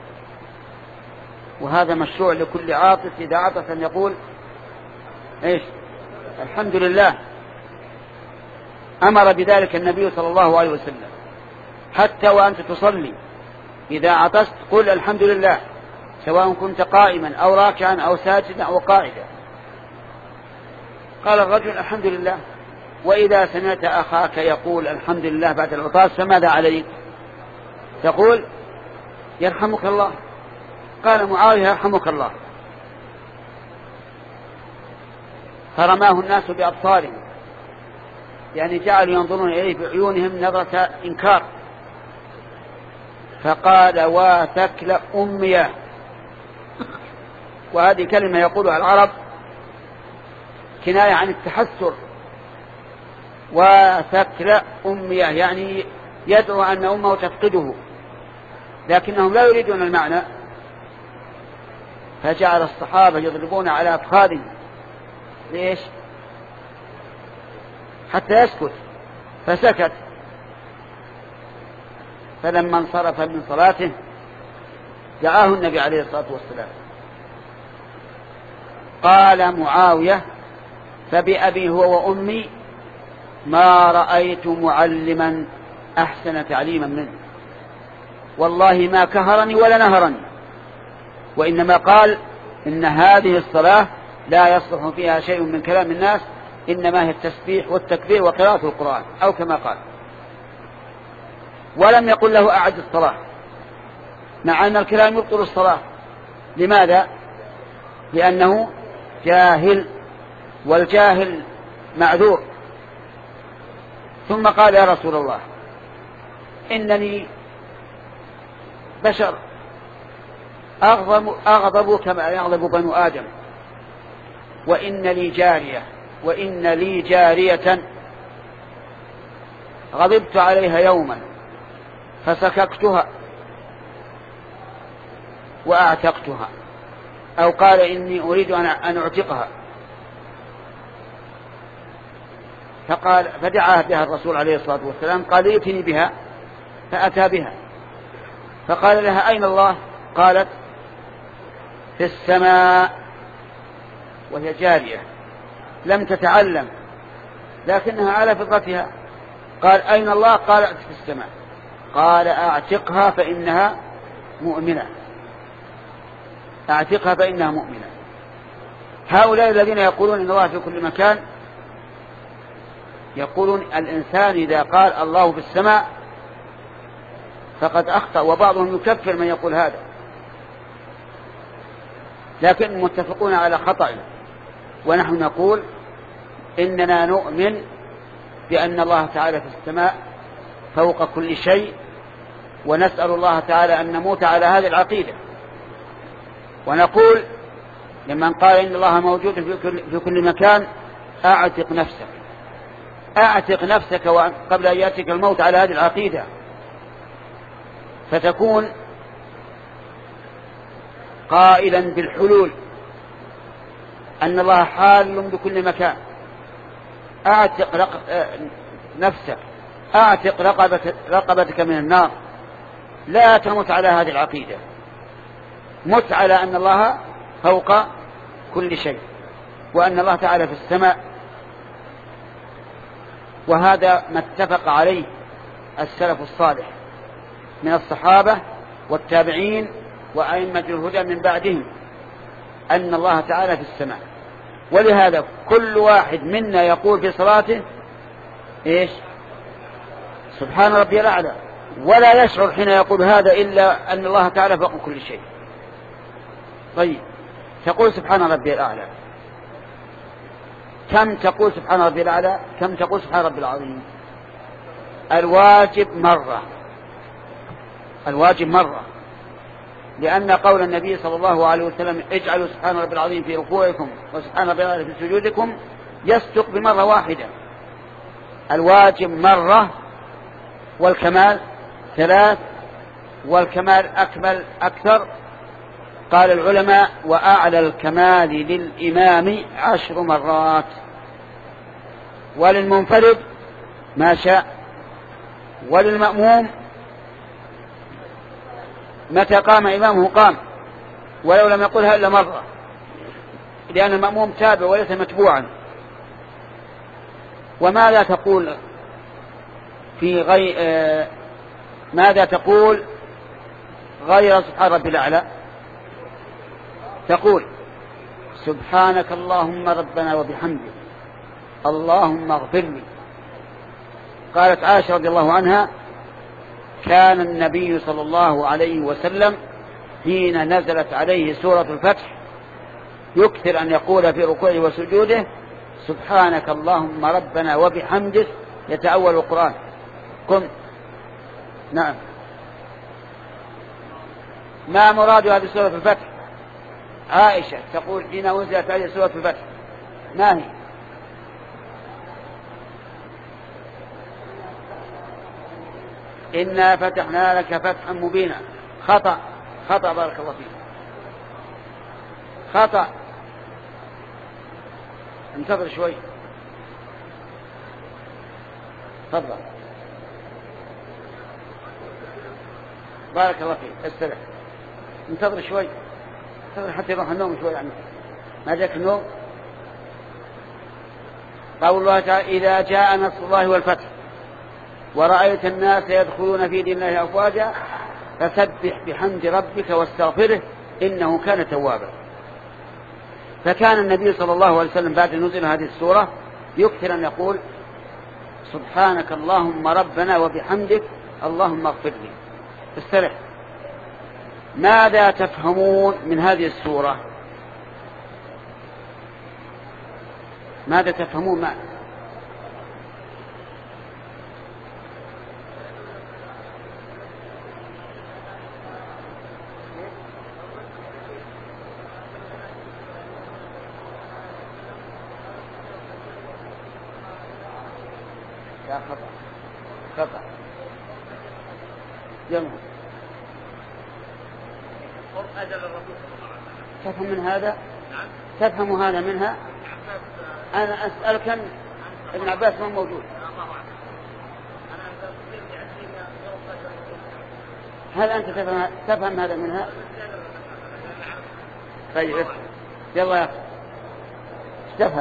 وهذا مشروع لكل عاطس إذا عطس أن يقول إيش؟ الحمد لله. أمر بذلك النبي صلى الله عليه وسلم، حتى وأنت تصلي إذا عطست قل الحمد لله، سواء كنت قائما أو راكعا أو ساجدا أو قاعدا. قال الرجل الحمد لله. وإذا سمعت أخاك يقول الحمد لله بعد العطاس فماذا عليك؟ تقول يرحمك الله. قال معاوية يرحمك الله. فرماه الناس بأبصارهم، يعني جعلوا ينظرون إليه بعيونهم نظرة إنكار. فقال وثكل أمية، وهذه كلمة يقولها العرب كناية عن التحسر. وثكل أمية يعني يدعو أن أمه تفقده، لكنهم لا يريدون المعنى. فجعل الصحابة يضربون على أفخاذهم. ليش؟ حتى يسكت. فسكت. فلما انصرف من صلاته دعاه النبي عليه الصلاة والسلام. قال معاوية فبأبي هو وأمي ما رأيت معلما أحسن تعليما منه، والله ما كهرني ولا نهرني، وإنما قال إن هذه الصلاة لا يصلح فيها شيء من كلام الناس، إنما هي التسبيح والتكبير وقراءة القرآن، أو كما قال. ولم يقل له أعد الصلاة، مع أن الكلام يبطل الصلاة. لماذا؟ لأنه جاهل، والجاهل معذور. ثم قال يا رسول الله إنني بشر أغضب, أغضب كما يغضب بنو آدم، وإن لي جارية وإن لي جارية غضبت عليها يوما فسككتها وأعتقتها، أو قال إني أريد أن أعتقها. فقال فدعا بها الرسول عليه الصلاة والسلام، قال ائتني بها، فأتى بها. فقال لها أين الله؟ قالت في السماء، وهي جارية لم تتعلم لكنها على فطرتها. قال أين الله؟ قالت في السماء. قال أعتقها فإنها مؤمنة، أعتقها فإنها مؤمنة. هؤلاء الذين يقولون إن الله في كل مكان يقولون الإنسان إذا قال الله في السماء فقد أخطأ، وبعضهم يكفر من يقول هذا، لكن متفقون على خطأ. ونحن نقول إننا نؤمن بأن الله تعالى في السماء فوق كل شيء، ونسأل الله تعالى أن نموت على هذه العقيدة. ونقول لمن قال إن الله موجود في كل مكان أعتق نفسك، أعتق نفسك قبل أن يأتيك الموت على هذه العقيدة، فتكون قائلا بالحلول أن الله حال بكل مكان. أعتق رق... نفسك، أعتق رقبتك... رقبتك من النار، لا تمت على هذه العقيدة، مت على أن الله فوق كل شيء، وأن الله تعالى في السماء. وهذا ما اتفق عليه السلف الصالح من الصحابة والتابعين وأئمة الهدى من بعدهم، أن الله تعالى في السماء. ولهذا كل واحد منا يقول في صلاته إيش؟ سبحان ربي الأعلى، ولا يشعر حين يقول هذا إلا أن الله تعالى فوق كل شيء. طيب، تقول سبحان ربي الأعلى، كم تقول سبحان ربي الأعلى؟ كم تقول سبحان ربي العظيم؟ الواجب مرة، الواجب مرة، لأن قول النبي صلى الله عليه وسلم اجعلوا سبحان ربي العظيم في ركوعكم وسبحان ربي العظيم في سجودكم يصدق بمرة واحدة. الواجب مرة، والكمال ثلاث، والكمال أكمل أكثر. قال العلماء وأعلى الكمال للإمام عشر مرات، وللمنفرد ما شاء، وللمأموم متى قام إمامه قام ولو لم يقلها إلا مرة، لأن المأموم تابع وليس متبوعا. وماذا تقول في غير آه ماذا تقول غير سبحان ربي الأعلى؟ تقول سبحانك اللهم ربنا وبحمدك اللهم اغفر لي. قالت عائشة رضي الله عنها كان النبي صلى الله عليه وسلم حين نزلت عليه سورة الفتح يكثر أن يقول في ركوعه وسجوده سبحانك اللهم ربنا وبحمدك، يتأول القرآن. قم. نعم. ما مراد هذه سورة الفتح؟ عائشة تقول حين نزلت عليه سورة الفتح ما هي؟ إنا فتحنا لك فتحا مبينا. خطأ، خطأ، بارك الله فيك، خطأ. انتظر شوي، تفضل، بارك الله فيك، استرح، انتظر شوي، انتظر حتى يروح النوم شوي عنك. ما جاك النوم؟ قول الله تعالى إذا جاء نصر الله والفتح ورأيت الناس يدخلون في دين الله أفواجا فسبح بحمد ربك واستغفره إنه كان توابا. فكان النبي صلى الله عليه وسلم بعد نزول هذه السورة يكثر أن يقول سبحانك اللهم ربنا وبحمدك اللهم اغفر لي. استرح. ماذا تفهمون من هذه السورة؟ ماذا تفهمون؟ ما لا، خطأ، خطأ، جمع. تفهم من هذا؟ تفهم هذا منها؟ أنا أسألك، ابن عباس ما موجود. هل أنت تفهم, تفهم هذا منها؟ طيب يلا يا أخي تفهم.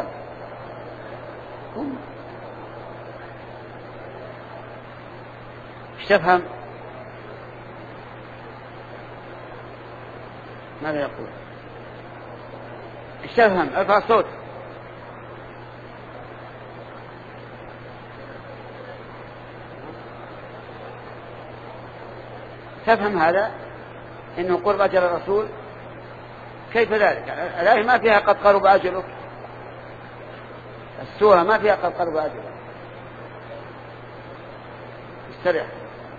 ايش تفهم؟ ماذا يقول؟ ايش تفهم؟ ارفع الصوت. تفهم هذا انه قرب اجل الرسول؟ كيف ذلك؟ الآية ما فيها قد قرب اجلك، السورة ما فيها قد قرب اجلك. استرح.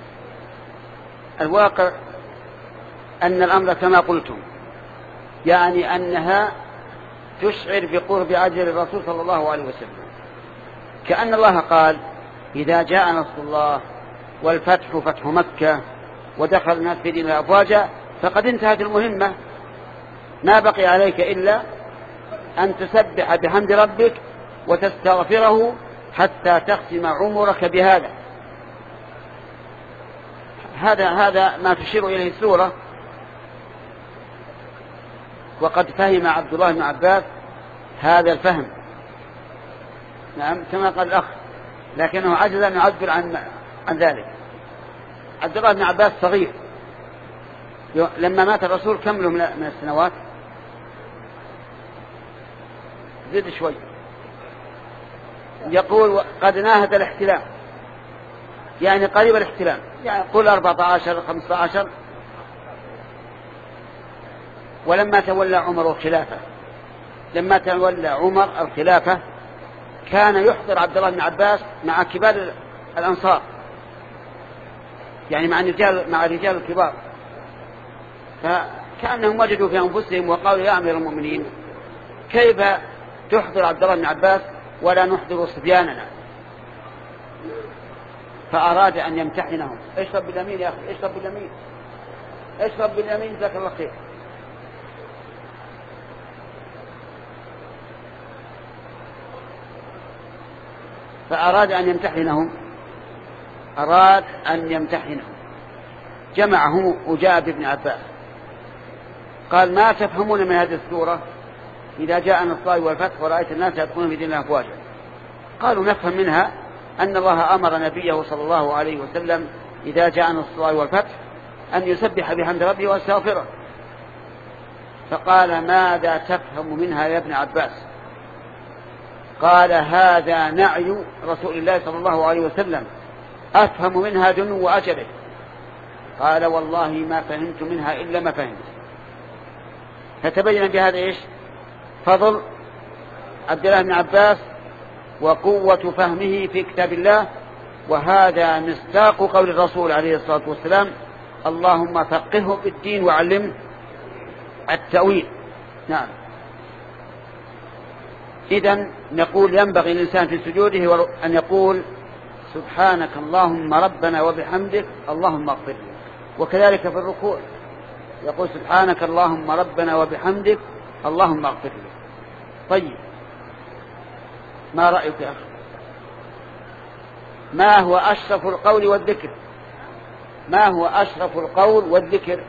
الواقع أن الأمر كما قلتم، يعني أنها تشعر بقرب أجل الرسول صلى الله عليه وسلم، كأن الله قال إذا جاء نصر الله والفتح فتح مكة ودخل الناس في دين الله أفواجا فقد انتهت المهمة، ما بقي عليك إلا أن تسبح بحمد ربك وتستغفره حتى تختم عمرك بهذا. هذا هذا ما تشير إليه السورة. وقد فهم عبد الله بن عباس هذا الفهم، نعم كما قال الأخ، لكنه عجز أن يعبر عن عن ذلك. عبد الله بن عباس صغير، لما مات الرسول كم له من السنوات؟ زد شوي. يقول قد ناهز الاحتلام، يعني قريب الاحتلام، يعني قل أربعة عشر خمسة عشر. ولما تولى عمر الخلافة لما تولى عمر الخلافة كان يحضر عبد الله بن عباس مع كبار الأنصار، يعني مع الرجال مع الرجال الكبار، فكأنهم وجدوا في أنفسهم وقالوا يا أمير المؤمنين كيف تحضر عبد الله بن عباس ولا نحضر صبياننا؟ فأراد أن يمتحنهم. اشرب باليمين يا أخي، اشرب باليمين، اشرب باليمين، جزاك الله خير. فأراد أن يمتحنهم أراد أن يمتحنهم جمعهم وجاء بابن عباس قال ما تفهمون من هذه السورة إذا جاء نصر الله والفتح ورأيت الناس يدخلون في دين الله أفواجا؟ قالوا نفهم منها أن الله أمر نبيه صلى الله عليه وسلم إذا جاء نصر الله والفتح أن يسبح بحمد ربه واستغفره. فقال ماذا تفهم منها يا ابن عباس؟ قال هذا نعي رسول الله صلى الله عليه وسلم أفهم منها دنو أجله. قال والله ما فهمت منها إلا ما فهمت. فتبين بهذا إيش؟ فضل عبد الله بن عباس وقوة فهمه في كتاب الله، وهذا مصداق قول الرسول عليه الصلاة والسلام اللهم فقهه في الدين وعلمه التأويل. نعم. إذن نقول ينبغي الإنسان في سجوده أن يقول سبحانك اللهم ربنا وبحمدك اللهم اغفر لي، وكذلك في الركوع يقول سبحانك اللهم ربنا وبحمدك اللهم اغفر لي. طيب ما رأيك يا أخي؟ ما هو أشرف القول والذكر؟ ما هو أشرف القول والذكر؟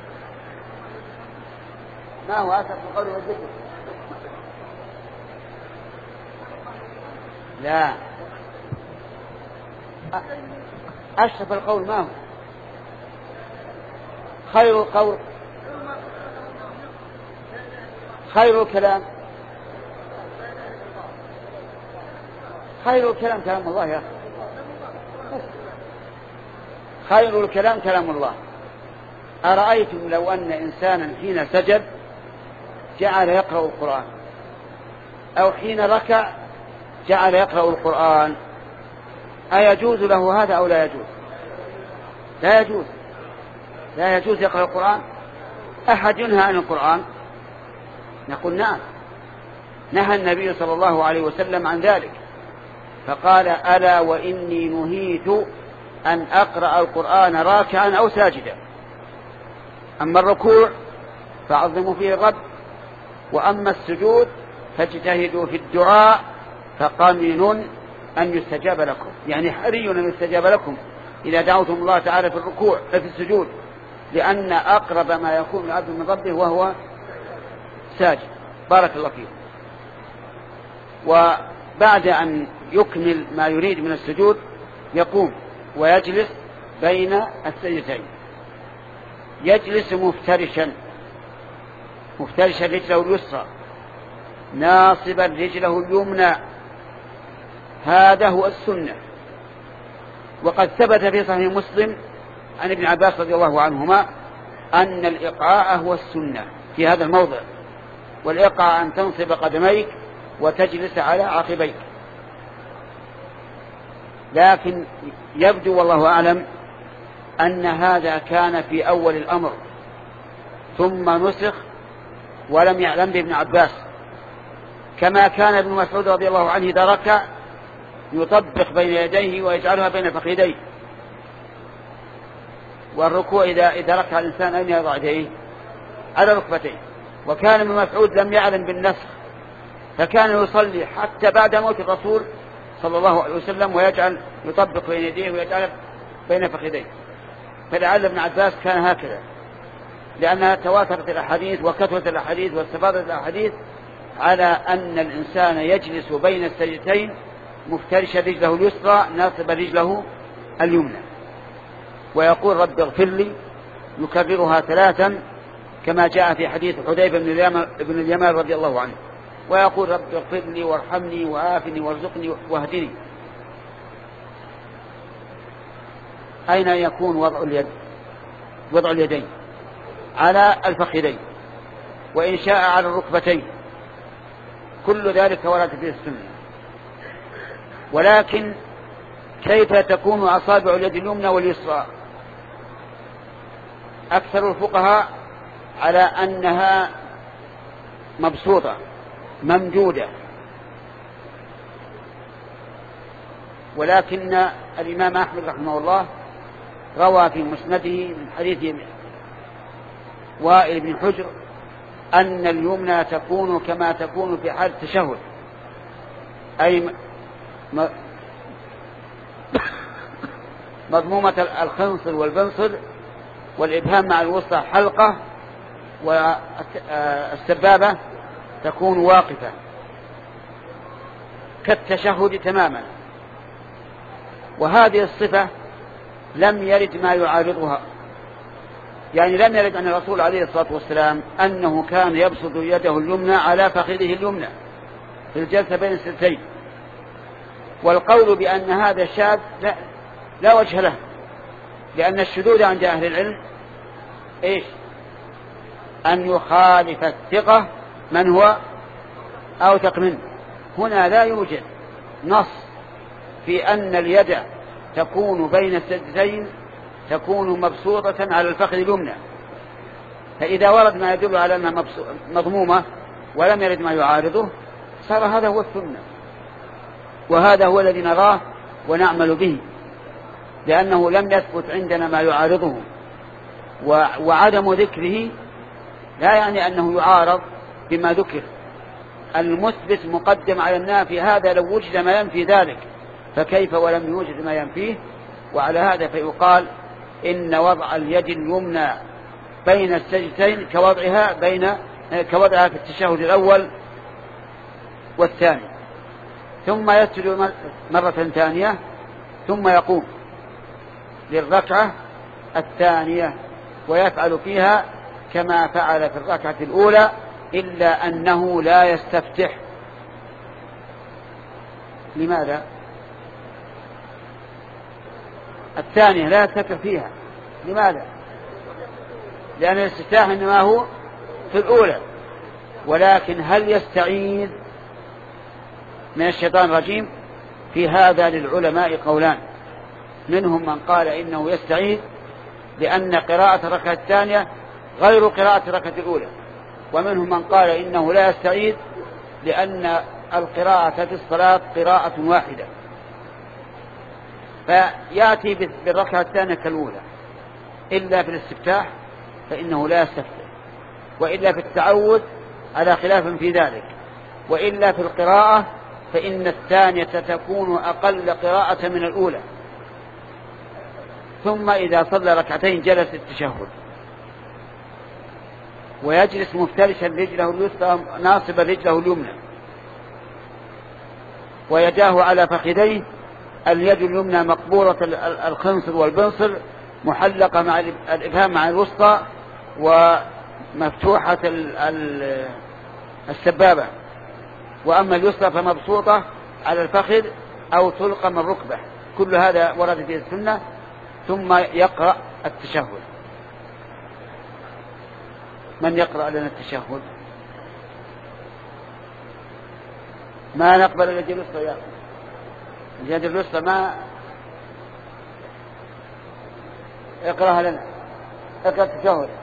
ما هو أشرف القول والذكر؟ لا، أشرف القول ما هو؟ خير القول، خير الكلام، خير الكلام كلام الله يا أخي. خير الكلام كلام الله. أرأيتم لو أن إنسانا حين سجد جعل يقرأ القرآن، أو حين ركع جعل يقرأ القرآن، أيجوز له هذا أو لا يجوز؟ لا يجوز، لا يجوز يقرأ القرآن. أحد ينهى عن القرآن؟ نقول نعم، نهى النبي صلى الله عليه وسلم عن ذلك، فقال ألا وإني نهيت أن أقرأ القرآن راكعا أو ساجدا. أما الركوع فعظموا فيه الرب، وأما السجود فاجتهدوا في الدعاء فقمن أن يستجاب لكم، يعني حري أن يستجاب لكم إذا دعوتم الله تعالى في الركوع في السجود، لأن أقرب ما يكون العبد من ربه وهو ساجد. بارك الله فيه. وبعد أن يكمل ما يريد من السجود يقوم ويجلس بين السجدتين، يجلس مفترشا مفترشا رجله اليسرى ناصبا رجله اليمنى، هذا هو السنة. وقد ثبت في صحيح مسلم عن ابن عباس رضي الله عنهما أن الإقعاء هو السنة في هذا الموضع، والإقعاء أن تنصب قدميك وتجلس على عقبيك. لكن يبدو والله أعلم أن هذا كان في أول الأمر ثم نسخ ولم يعلم به ابن عباس، كما كان ابن مسعود رضي الله عنه إذا ركع يطبق بين يديه ويجعلها بين فخذيه. والركوع إذا إذا ركع الإنسان أين يضع يديه؟ على ركبتيه. وكان ابن مسعود لم يعلم بالنسخ، فكان يصلي حتى بعد موت الرسول صلى الله عليه وسلم ويجعل يطبق بين يديه ويجعل بين فخذيه. فلعل ابن عباس كان هكذا، لأنها تواترت الأحاديث وكثرت الأحاديث واستفاضت الأحاديث على أن الإنسان يجلس بين السجدتين مفترشا رجله اليسرى ناصبا رجله اليمنى، ويقول رب اغفر لي، يكررها ثلاثا كما جاء في حديث حذيفة بن اليمان رضي الله عنه. ويقول رب اغفر لي وارحمني وآفني وارزقني واهدني. أين يكون وضع اليد وضع اليدين؟ على الفخذين، وإن شاء على الركبتين، كل ذلك ورد في السنة. ولكن كيف تكون أصابع اليد اليمنى واليسرى؟ أكثر الفقهاء على أنها مبسوطة ممدودة، ولكن الإمام أحمد رحمه الله روى في مسنده من حديث وائل بن حجر أن اليمنى تكون كما تكون في حال التشهد، أي مضمومة الخنصر والبنصر، والإبهام مع الوسطى حلقة، والسبابة تكون واقفة كالتشهد تماما. وهذه الصفة لم يرد ما يعارضها، يعني لم يرد عن الرسول عليه الصلاة والسلام أنه كان يبسط يده اليمنى على فخذه اليمنى في الجلسة بين السلتين. والقول بأن هذا شاذ لا, لا وجه له، لأن الشذوذ عند أهل العلم إيش؟ أن يخالف الثقة من هو أوثق منه. هنا لا يوجد نص في أن اليد تكون بين السجدتين تكون مبسوطة على الفخذ اليمنى، فإذا ورد ما يدل على أنها مضمومة ولم يرد ما يعارضه صار هذا هو السنة، وهذا هو الذي نراه ونعمل به، لأنه لم يثبت عندنا ما يعارضه. وعدم ذكره لا يعني أنه يعارض بما ذكر، المثبت مقدم على النافي، هذا لو وجد ما ينفي ذلك فكيف ولم يوجد ما ينفيه؟ وعلى هذا فيقال إن وضع اليد اليمنى بين السجدتين كوضعها بين كوضعها في التشهد الأول والثاني، ثم يسجد مرة ثانية ثم يقوم للركعة الثانية ويفعل فيها كما فعل في الركعة الأولى، إلا أنه لا يستفتح. لماذا؟ الثانية لا يستفتح فيها. لماذا؟ لأن الاستفتاح إنما هو في الأولى. ولكن هل يستعيذ من الشيطان الرجيم؟ في هذا للعلماء قولان، منهم من قال إنه يستعيذ لأن قراءة الركعة الثانية غير قراءة الركعة الأولى، ومنهم من قال إنه لا يستعيذ لأن القراءة في الصلاة قراءة واحدة، فيأتي بالركعة الثانية كالأولى، إلا في الاستفتاح فإنه لا يستفتح، وإلا في التعوذ على خلاف في ذلك، وإلا في القراءة فإن الثانية تكون أقل قراءة من الأولى. ثم إذا صلى ركعتين جلس التشهد ويجلس مفترشا رجله اليسرى ناصبا رجله اليمنى ويداه على فخذيه، اليد اليمنى مقبورة الخنصر والبنصر محلقة مع الإبهام مع الوسطى ومفتوحة السبابة، وأما اليسرى فمبسوطة على الفخذ أو تلقم الركبة. كل هذا ورد في السنة. ثم يقرأ التشهد. من يقرأ لنا التشهد؟ ما نقبل اليد اليسرى يا اليد اليسرى ما اقرأها لنا. اقرأ التشهد.